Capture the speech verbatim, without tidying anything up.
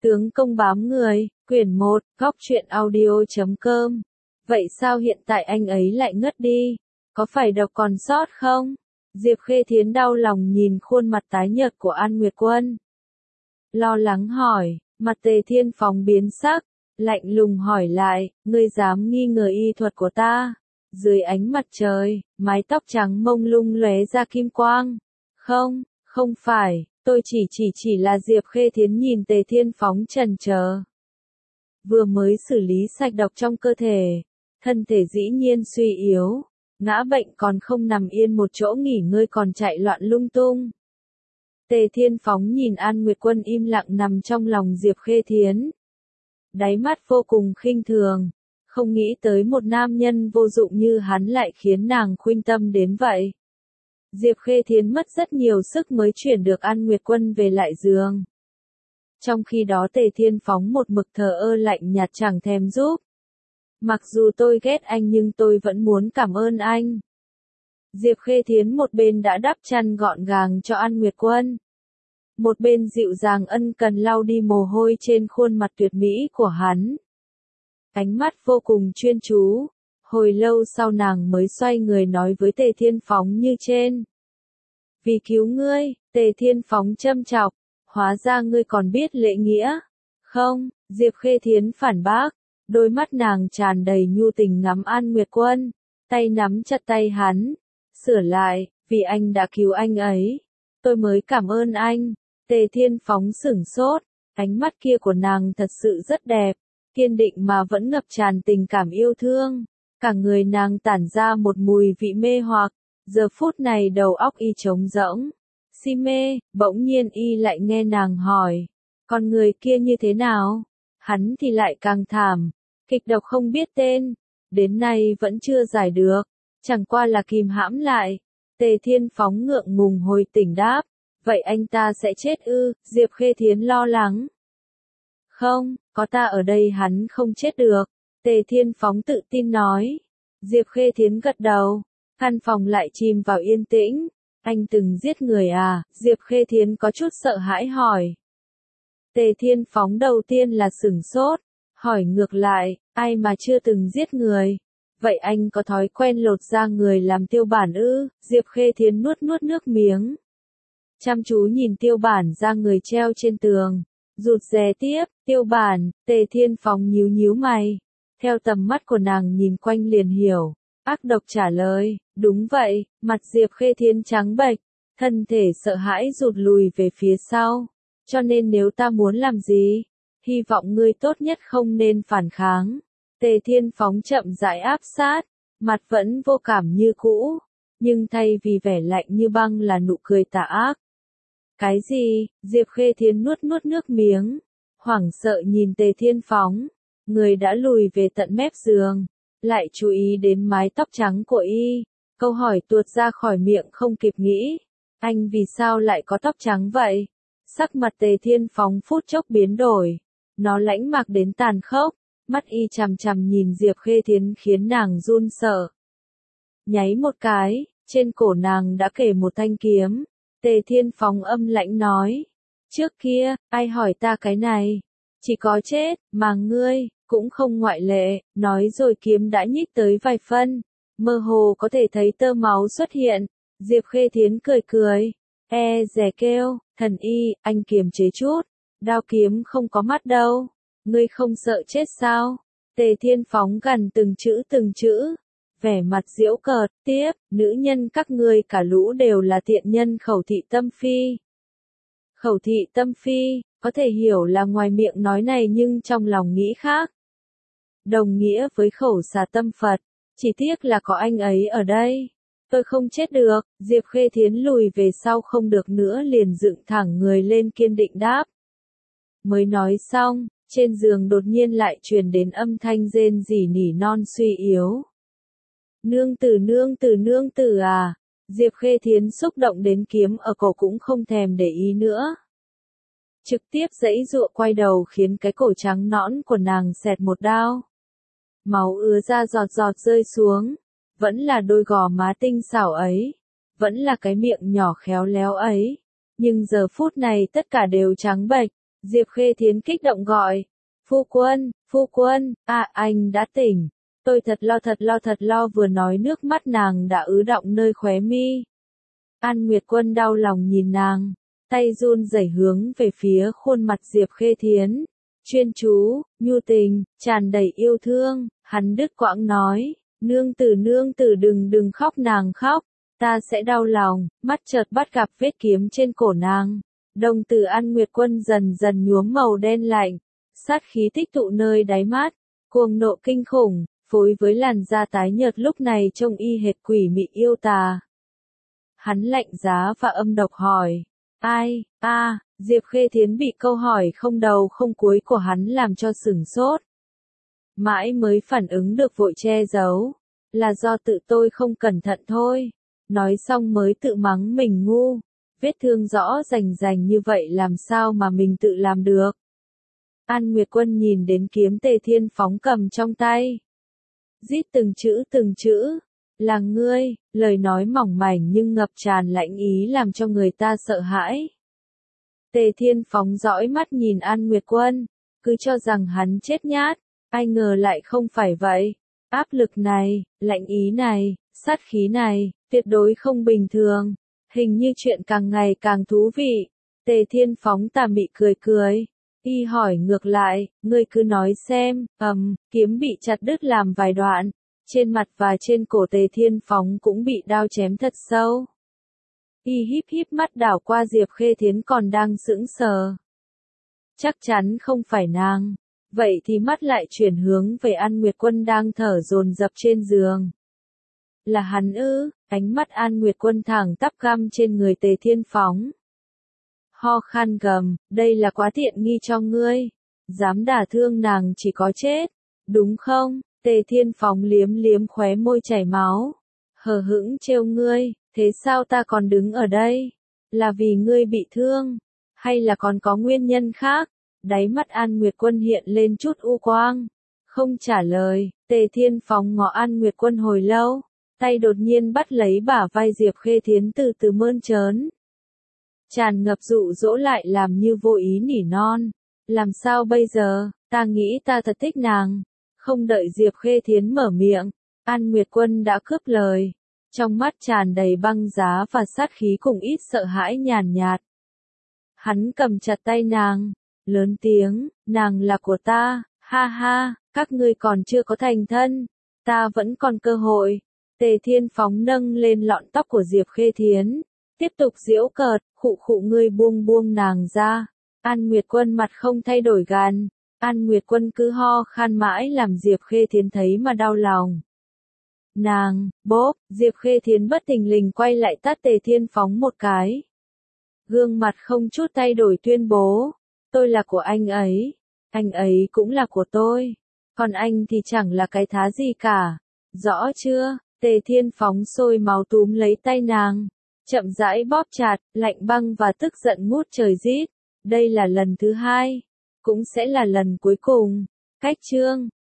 Tướng công bám người, quyển một, góc truyện audio chấm com. Vậy sao hiện tại anh ấy lại ngất đi? Có phải độc còn sót không? Diệp Khê Thiến đau lòng nhìn khuôn mặt tái nhợt của An Nguyệt Quân. Lo lắng hỏi, mặt Tề Thiên Phóng biến sắc, lạnh lùng hỏi lại, ngươi dám nghi ngờ y thuật của ta? Dưới ánh mặt trời, mái tóc trắng mông lung lóe ra kim quang. Không, không phải. Tôi chỉ chỉ chỉ là Diệp Khê Thiến nhìn Tề Thiên Phóng chần chờ. Vừa mới xử lý sạch độc trong cơ thể, thân thể dĩ nhiên suy yếu, ngã bệnh còn không nằm yên một chỗ nghỉ ngơi còn chạy loạn lung tung. Tề Thiên Phóng nhìn An Nguyệt Quân im lặng nằm trong lòng Diệp Khê Thiến. Đáy mắt vô cùng khinh thường, không nghĩ tới một nam nhân vô dụng như hắn lại khiến nàng khuynh tâm đến vậy. Diệp Khê Thiến mất rất nhiều sức mới chuyển được An Nguyệt Quân về lại giường. Trong khi đó Tề Thiên Phóng một mực thờ ơ lạnh nhạt chẳng thèm giúp. Mặc dù tôi ghét anh nhưng tôi vẫn muốn cảm ơn anh. Diệp Khê Thiến một bên đã đắp chăn gọn gàng cho An Nguyệt Quân, một bên dịu dàng ân cần lau đi mồ hôi trên khuôn mặt tuyệt mỹ của hắn. Ánh mắt vô cùng chuyên chú. Hồi lâu sau nàng mới xoay người nói với Tề Thiên Phóng như trên. Vì cứu ngươi, Tề Thiên Phóng châm chọc, hóa ra ngươi còn biết lễ nghĩa. Không, Diệp Khê Thiến phản bác, đôi mắt nàng tràn đầy nhu tình ngắm An Nguyệt Quân, tay nắm chặt tay hắn, sửa lại, vì anh đã cứu anh ấy, tôi mới cảm ơn anh. Tề Thiên Phóng sửng sốt, ánh mắt kia của nàng thật sự rất đẹp, kiên định mà vẫn ngập tràn tình cảm yêu thương. Cả người nàng tản ra một mùi vị mê hoặc, giờ phút này đầu óc y trống rỗng, si mê, bỗng nhiên y lại nghe nàng hỏi, con người kia như thế nào? Hắn thì lại càng thảm, kịch độc không biết tên, đến nay vẫn chưa giải được, chẳng qua là kìm hãm lại. Tề Thiên Phóng ngượng ngùng hồi tỉnh đáp, vậy anh ta sẽ chết ư? Diệp Khê Thiến lo lắng. Không, có ta ở đây hắn không chết được. Tề Thiên Phóng tự tin nói. Diệp Khê Thiến gật đầu, căn phòng lại chìm vào yên tĩnh. Anh từng giết người à? Diệp Khê Thiến có chút sợ hãi hỏi. Tề Thiên Phóng đầu tiên là sửng sốt, hỏi ngược lại, ai mà chưa từng giết người? Vậy anh có thói quen lột da người làm tiêu bản ư? Diệp Khê Thiến nuốt nuốt nước miếng, chăm chú nhìn tiêu bản da người treo trên tường, rụt rè tiếp, tiêu bản. Tề Thiên Phóng nhíu nhíu mày. Theo tầm mắt của nàng nhìn quanh liền hiểu, ác độc trả lời, đúng vậy. Mặt Diệp Khê Thiến trắng bệch, thân thể sợ hãi rụt lùi về phía sau, cho nên nếu ta muốn làm gì, hy vọng ngươi tốt nhất không nên phản kháng. Tề Thiên Phóng chậm rãi áp sát, mặt vẫn vô cảm như cũ, nhưng thay vì vẻ lạnh như băng là nụ cười tà ác. Cái gì? Diệp Khê Thiến nuốt nuốt nước miếng, hoảng sợ nhìn Tề Thiên Phóng. Người đã lùi về tận mép giường, lại chú ý đến mái tóc trắng của y. Câu hỏi tuột ra khỏi miệng không kịp nghĩ. Anh vì sao lại có tóc trắng vậy? Sắc mặt Tề Thiên Phóng phút chốc biến đổi. Nó lãnh mạc đến tàn khốc. Mắt y chằm chằm nhìn Diệp Khê Thiến khiến nàng run sợ. Nháy một cái, trên cổ nàng đã kề một thanh kiếm. Tề Thiên Phóng âm lãnh nói. Trước kia, ai hỏi ta cái này? Chỉ có chết, mà ngươi, cũng không ngoại lệ. Nói rồi kiếm đã nhích tới vài phân, mơ hồ có thể thấy tơ máu xuất hiện. Diệp Khê Thiến cười cười, e dè kêu, thần y, anh kiềm chế chút, đao kiếm không có mắt đâu, ngươi không sợ chết sao? Tề Thiên Phóng gần từng chữ từng chữ, vẻ mặt giễu cợt, tiếp, nữ nhân các ngươi cả lũ đều là tiện nhân khẩu thị tâm phi. Khẩu thị tâm phi, có thể hiểu là ngoài miệng nói này nhưng trong lòng nghĩ khác. Đồng nghĩa với khẩu xà tâm Phật, chỉ tiếc là có anh ấy ở đây. Tôi không chết được. Diệp Khê Thiến lùi về sau không được nữa liền dựng thẳng người lên kiên định đáp. Mới nói xong, trên giường đột nhiên lại truyền đến âm thanh rên rỉ nỉ non suy yếu. Nương tử nương tử nương tử à. Diệp Khê Thiến xúc động đến kiếm ở cổ cũng không thèm để ý nữa. Trực tiếp giãy giụa quay đầu khiến cái cổ trắng nõn của nàng xẹt một đao. Máu ứa ra giọt giọt rơi xuống. Vẫn là đôi gò má tinh xảo ấy. Vẫn là cái miệng nhỏ khéo léo ấy. Nhưng giờ phút này tất cả đều trắng bệch. Diệp Khê Thiến kích động gọi. Phu quân, phu quân, à anh đã tỉnh. Tôi thật lo thật lo thật lo vừa nói nước mắt nàng đã ứ đọng nơi khóe mi. An Nguyệt Quân đau lòng nhìn nàng, tay run rẩy hướng về phía khuôn mặt Diệp Khê Thiến. Chuyên chú, nhu tình, tràn đầy yêu thương, hắn đứt quãng nói, nương tử nương tử đừng đừng khóc nàng khóc, ta sẽ đau lòng, mắt chợt bắt gặp vết kiếm trên cổ nàng. Đồng tử An Nguyệt Quân dần dần nhuốm màu đen lạnh, sát khí tích tụ nơi đáy mắt, cuồng nộ kinh khủng, phối với làn da tái nhợt lúc này trông y hệt quỷ mị yêu tà. Hắn lạnh giá và âm độc hỏi, ai, a, à, Diệp Khê Thiến bị câu hỏi không đầu không cuối của hắn làm cho sửng sốt. Mãi mới phản ứng được vội che giấu, là do tự tôi không cẩn thận thôi. Nói xong mới tự mắng mình ngu, vết thương rõ rành rành như vậy làm sao mà mình tự làm được. An Nguyệt Quân nhìn đến kiếm Tề Thiên Phóng cầm trong tay. Rít từng chữ từng chữ, là ngươi, lời nói mỏng mảnh nhưng ngập tràn lãnh ý làm cho người ta sợ hãi. Tề Thiên Phóng dõi mắt nhìn An Nguyệt Quân, cứ cho rằng hắn chết nhát, ai ngờ lại không phải vậy. Áp lực này, lãnh ý này, sát khí này, tuyệt đối không bình thường. Hình như chuyện càng ngày càng thú vị. Tề Thiên Phóng tà mị cười cười. Y hỏi ngược lại, ngươi cứ nói xem, ầm, um, kiếm bị chặt đứt làm vài đoạn. Trên mặt và trên cổ Tề Thiên Phóng cũng bị đao chém thật sâu. Y híp híp mắt đảo qua Diệp Khê Thiến còn đang sững sờ. Chắc chắn không phải nàng. Vậy thì mắt lại chuyển hướng về An Nguyệt Quân đang thở dồn dập trên giường. Là hắn ư? Ánh mắt An Nguyệt Quân thẳng tắp găm trên người Tề Thiên Phóng. Ho khan gầm, đây là quá tiện nghi cho ngươi. Dám đả thương nàng chỉ có chết. Đúng không? Tề Thiên Phóng liếm liếm khóe môi chảy máu. Hờ hững trêu ngươi, thế sao ta còn đứng ở đây? Là vì ngươi bị thương? Hay là còn có nguyên nhân khác? Đáy mắt An Nguyệt Quân hiện lên chút u quang. Không trả lời, Tề Thiên Phóng ngó An Nguyệt Quân hồi lâu. Tay đột nhiên bắt lấy bả vai Diệp Khê Thiến từ từ mơn trớn. Tràn ngập dụ dỗ lại làm như vô ý nỉ non. Làm sao bây giờ, ta nghĩ ta thật thích nàng. Không đợi Diệp Khê Thiến mở miệng, An Nguyệt Quân đã cướp lời. Trong mắt tràn đầy băng giá và sát khí cùng ít sợ hãi nhàn nhạt. Hắn cầm chặt tay nàng, lớn tiếng, nàng là của ta, ha ha, các ngươi còn chưa có thành thân, ta vẫn còn cơ hội. Tề Thiên Phóng nâng lên lọn tóc của Diệp Khê Thiến, tiếp tục giễu cợt, khụ khụ ngươi buông buông nàng ra. An Nguyệt Quân mặt không thay đổi gan, An Nguyệt Quân cứ ho khan mãi làm Diệp Khê Thiến thấy mà đau lòng. Nàng, bốp, Diệp Khê Thiến bất thình lình quay lại tát Tề Thiên Phóng một cái. Gương mặt không chút thay đổi tuyên bố, tôi là của anh ấy, anh ấy cũng là của tôi, còn anh thì chẳng là cái thá gì cả, rõ chưa? Tề Thiên Phóng sôi máu túm lấy tay nàng, chậm rãi bóp chặt, lạnh băng và tức giận ngút trời rít. Đây là lần thứ hai, cũng sẽ là lần cuối cùng. Cách chương